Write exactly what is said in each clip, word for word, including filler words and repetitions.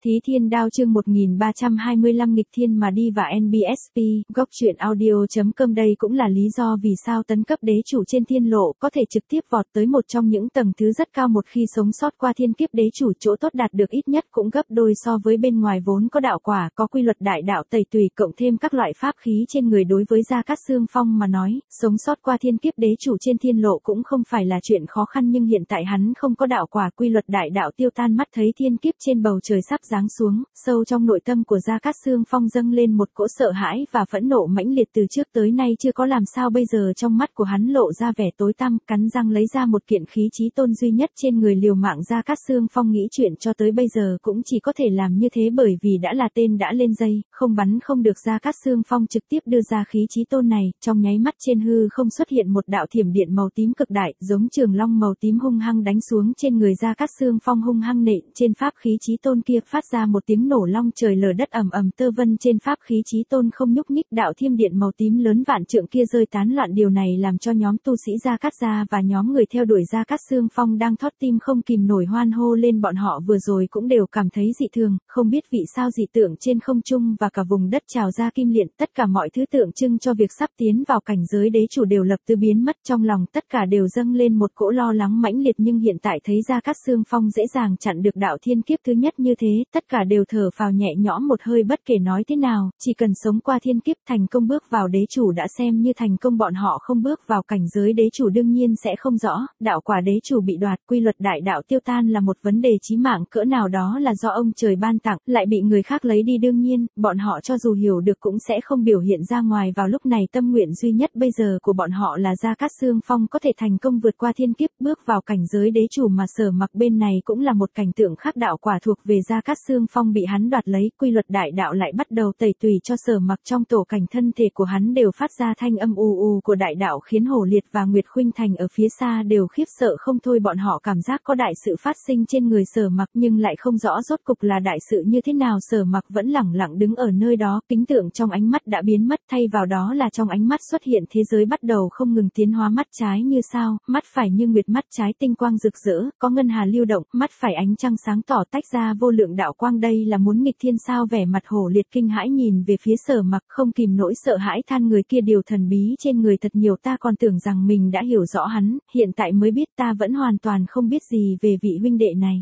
Thí Thiên Đao chương một nghìn ba trăm hai mươi lăm nghịch thiên mà đi và en bê ét pê, góc truyện audio chấm com đây cũng là lý do vì sao tấn cấp đế chủ trên thiên lộ có thể trực tiếp vọt tới một trong những tầng thứ rất cao một khi sống sót qua thiên kiếp đế chủ chỗ tốt đạt được ít nhất cũng gấp đôi so với bên ngoài vốn có đạo quả, có quy luật đại đạo tẩy tùy cộng thêm các loại pháp khí trên người đối với Gia Cát Xương Phong mà nói, sống sót qua thiên kiếp đế chủ trên thiên lộ cũng không phải là chuyện khó khăn nhưng hiện tại hắn không có đạo quả quy luật đại đạo tiêu tan mắt thấy thiên kiếp trên bầu trời sắp giáng xuống, sâu trong nội tâm của Gia Cát Xương Phong dâng lên một cỗ sợ hãi và phẫn nộ mãnh liệt từ trước tới nay chưa có làm sao bây giờ trong mắt của hắn lộ ra vẻ tối tăm, cắn răng lấy ra một kiện khí chí tôn duy nhất trên người liều mạng. Gia Cát Xương Phong nghĩ chuyện cho tới bây giờ cũng chỉ có thể làm như thế bởi vì đã là tên đã lên dây, không bắn không được. Gia Cát Xương Phong trực tiếp đưa ra khí chí tôn này, trong nháy mắt trên hư không xuất hiện một đạo thiểm điện màu tím cực đại, giống trường long màu tím hung hăng đánh xuống trên người Gia Cát Xương Phong hung hăng nện trên pháp khí chí tôn kia, phát ra một tiếng nổ long trời lở đất ầm ầm, tơ vân trên pháp khí chí tôn không nhúc nhích, đạo thiểm điện màu tím lớn vạn trượng kia rơi tán loạn, điều này làm cho nhóm tu sĩ Gia Cát gia và nhóm người theo đuổi Gia Cát Xương Phong đang thót tim không kìm nổi hoan hô lên. Bọn họ vừa rồi cũng đều cảm thấy dị thường, không biết vì sao dị tượng trên không trung và cả vùng đất trào ra kim liện, tất cả mọi thứ tượng trưng cho việc sắp tiến vào cảnh giới đế chủ đều lập tức biến mất, trong lòng tất cả đều dâng lên một cỗ lo lắng mãnh liệt. Nhưng hiện tại thấy Gia Cát Xương Phong dễ dàng chặn được đạo thiên kiếp thứ nhất như thế, tất cả đều thở phào nhẹ nhõm một hơi. Bất kể nói thế nào, chỉ cần sống qua thiên kiếp thành công bước vào đế chủ đã xem như thành công, bọn họ không bước vào cảnh giới đế chủ đương nhiên sẽ không rõ, đạo quả đế chủ bị đoạt, quy luật đại đạo tiêu tan là một vấn đề chí mạng cỡ nào đó là do ông trời ban tặng, lại bị người khác lấy đi. Đương nhiên, bọn họ cho dù hiểu được cũng sẽ không biểu hiện ra ngoài. Vào lúc này tâm nguyện duy nhất bây giờ của bọn họ là Gia Cát Xương Phong có thể thành công vượt qua thiên kiếp, bước vào cảnh giới đế chủ. Mà Sở Mặc bên này cũng là một cảnh tượng khác, đạo quả thuộc về Gia Cát Xương Phong bị hắn đoạt lấy, quy luật đại đạo lại bắt đầu tẩy tùy cho Sở Mặc, trong tổ cảnh thân thể của hắn đều phát ra thanh âm ù ù của đại đạo, khiến Hổ Liệt và Nguyệt Khuynh Thành ở phía xa đều khiếp sợ không thôi. Bọn họ cảm giác có đại sự phát sinh trên người Sở Mặc nhưng lại không rõ rốt cục là đại sự như thế nào. Sở Mặc vẫn lẳng lặng đứng ở nơi đó, kính tượng trong ánh mắt đã biến mất, thay vào đó là trong ánh mắt xuất hiện thế giới bắt đầu không ngừng tiến hóa. Mắt trái như sao, mắt phải như nguyệt, mắt trái tinh quang rực rỡ, có ngân hà lưu động, mắt phải ánh trăng sáng tỏ tách ra vô lượng đạo quang. Đây là muốn nghịch thiên sao? Vẻ mặt Hổ Liệt kinh hãi nhìn về phía Sở Mặc, không kìm nỗi sợ hãi than, người kia điều thần bí trên người thật nhiều, ta còn tưởng rằng mình đã hiểu rõ hắn, hiện tại mới biết ta vẫn hoàn toàn không biết gì về vị huynh đệ này.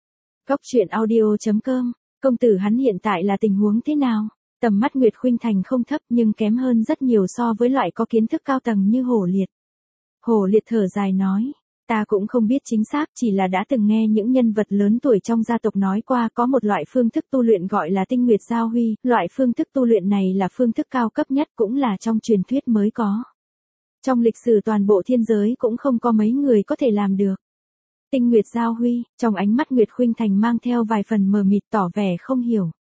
Góc truyện audio chấm com, công tử hắn hiện tại là tình huống thế nào? Tầm mắt Nguyệt Khuynh Thành không thấp nhưng kém hơn rất nhiều so với loại có kiến thức cao tầng như Hổ Liệt. Hổ Liệt thở dài nói, ta cũng không biết chính xác, chỉ là đã từng nghe những nhân vật lớn tuổi trong gia tộc nói qua có một loại phương thức tu luyện gọi là tinh nguyệt giao huy, loại phương thức tu luyện này là phương thức cao cấp nhất cũng là trong truyền thuyết mới có. Trong lịch sử toàn bộ thiên giới cũng không có mấy người có thể làm được. Tinh nguyệt giao huy, trong ánh mắt Nguyệt Khuynh Thành mang theo vài phần mờ mịt, tỏ vẻ không hiểu.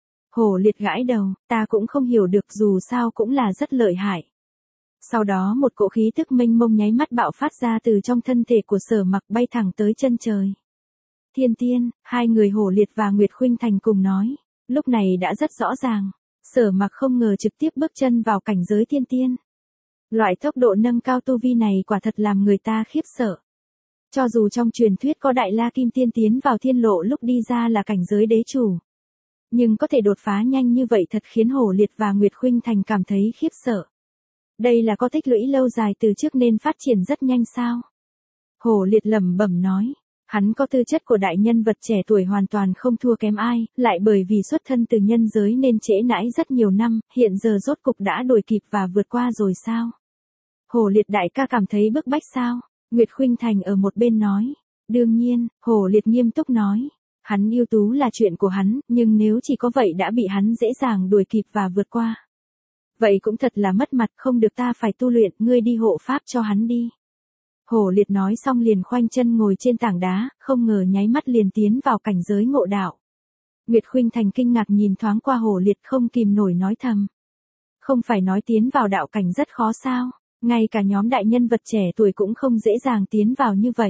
Hổ Liệt gãi đầu, ta cũng không hiểu được, dù sao cũng là rất lợi hại. Sau đó một cỗ khí tức mênh mông nháy mắt bạo phát ra từ trong thân thể của Sở Mặc, bay thẳng tới chân trời. Thiên tiên, hai người Hổ Liệt và Nguyệt Khuynh Thành cùng nói, lúc này đã rất rõ ràng, Sở Mặc không ngờ trực tiếp bước chân vào cảnh giới thiên tiên. Loại tốc độ nâng cao tu vi này quả thật làm người ta khiếp sợ. Cho dù trong truyền thuyết có Đại La Kim Tiên tiến vào thiên lộ lúc đi ra là cảnh giới đế chủ, nhưng có thể đột phá nhanh như vậy thật khiến Hổ Liệt và Nguyệt Khuynh Thành cảm thấy khiếp sợ. Đây là có tích lũy lâu dài từ trước nên phát triển rất nhanh sao? Hổ Liệt lẩm bẩm nói, hắn có tư chất của đại nhân vật trẻ tuổi hoàn toàn không thua kém ai, lại bởi vì xuất thân từ nhân giới nên trễ nãi rất nhiều năm, hiện giờ rốt cục đã đuổi kịp và vượt qua rồi sao? Hổ Liệt đại ca cảm thấy bức bách sao? Nguyệt Khuynh Thành ở một bên nói, đương nhiên, Hổ Liệt nghiêm túc nói, hắn ưu tú là chuyện của hắn, nhưng nếu chỉ có vậy đã bị hắn dễ dàng đuổi kịp và vượt qua, vậy cũng thật là mất mặt, không được, ta phải tu luyện, ngươi đi hộ pháp cho hắn đi. Hổ Liệt nói xong liền khoanh chân ngồi trên tảng đá, không ngờ nháy mắt liền tiến vào cảnh giới ngộ đạo. Nguyệt Khuynh Thành kinh ngạc nhìn thoáng qua Hổ Liệt, không kìm nổi nói thầm, không phải nói tiến vào đạo cảnh rất khó sao, ngay cả nhóm đại nhân vật trẻ tuổi cũng không dễ dàng tiến vào như vậy.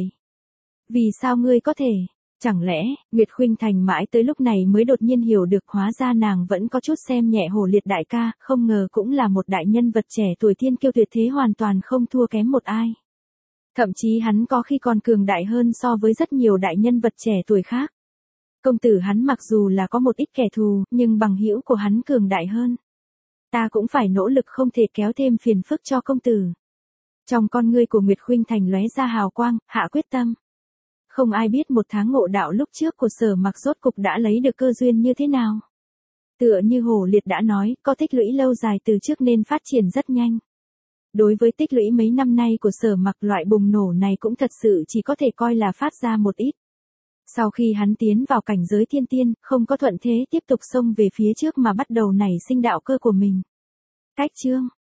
Vì sao ngươi có thể? Chẳng lẽ, Nguyệt Khuynh Thành mãi tới lúc này mới đột nhiên hiểu được, hóa ra nàng vẫn có chút xem nhẹ Hổ Liệt đại ca, không ngờ cũng là một đại nhân vật trẻ tuổi thiên kiêu tuyệt thế, hoàn toàn không thua kém một ai. Thậm chí hắn có khi còn cường đại hơn so với rất nhiều đại nhân vật trẻ tuổi khác. Công tử hắn mặc dù là có một ít kẻ thù, nhưng bằng hữu của hắn cường đại hơn. Ta cũng phải nỗ lực không thể kéo thêm phiền phức cho công tử. Trong con ngươi của Nguyệt Khuynh Thành lóe ra hào quang, hạ quyết tâm. Không ai biết một tháng ngộ đạo lúc trước của Sở Mặc rốt cục đã lấy được cơ duyên như thế nào. Tựa như Hồ Liệt đã nói, có tích lũy lâu dài từ trước nên phát triển rất nhanh. Đối với tích lũy mấy năm nay của Sở Mặc, loại bùng nổ này cũng thật sự chỉ có thể coi là phát ra một ít. Sau khi hắn tiến vào cảnh giới thiên tiên, không có thuận thế tiếp tục xông về phía trước mà bắt đầu nảy sinh đạo cơ của mình. Cách chương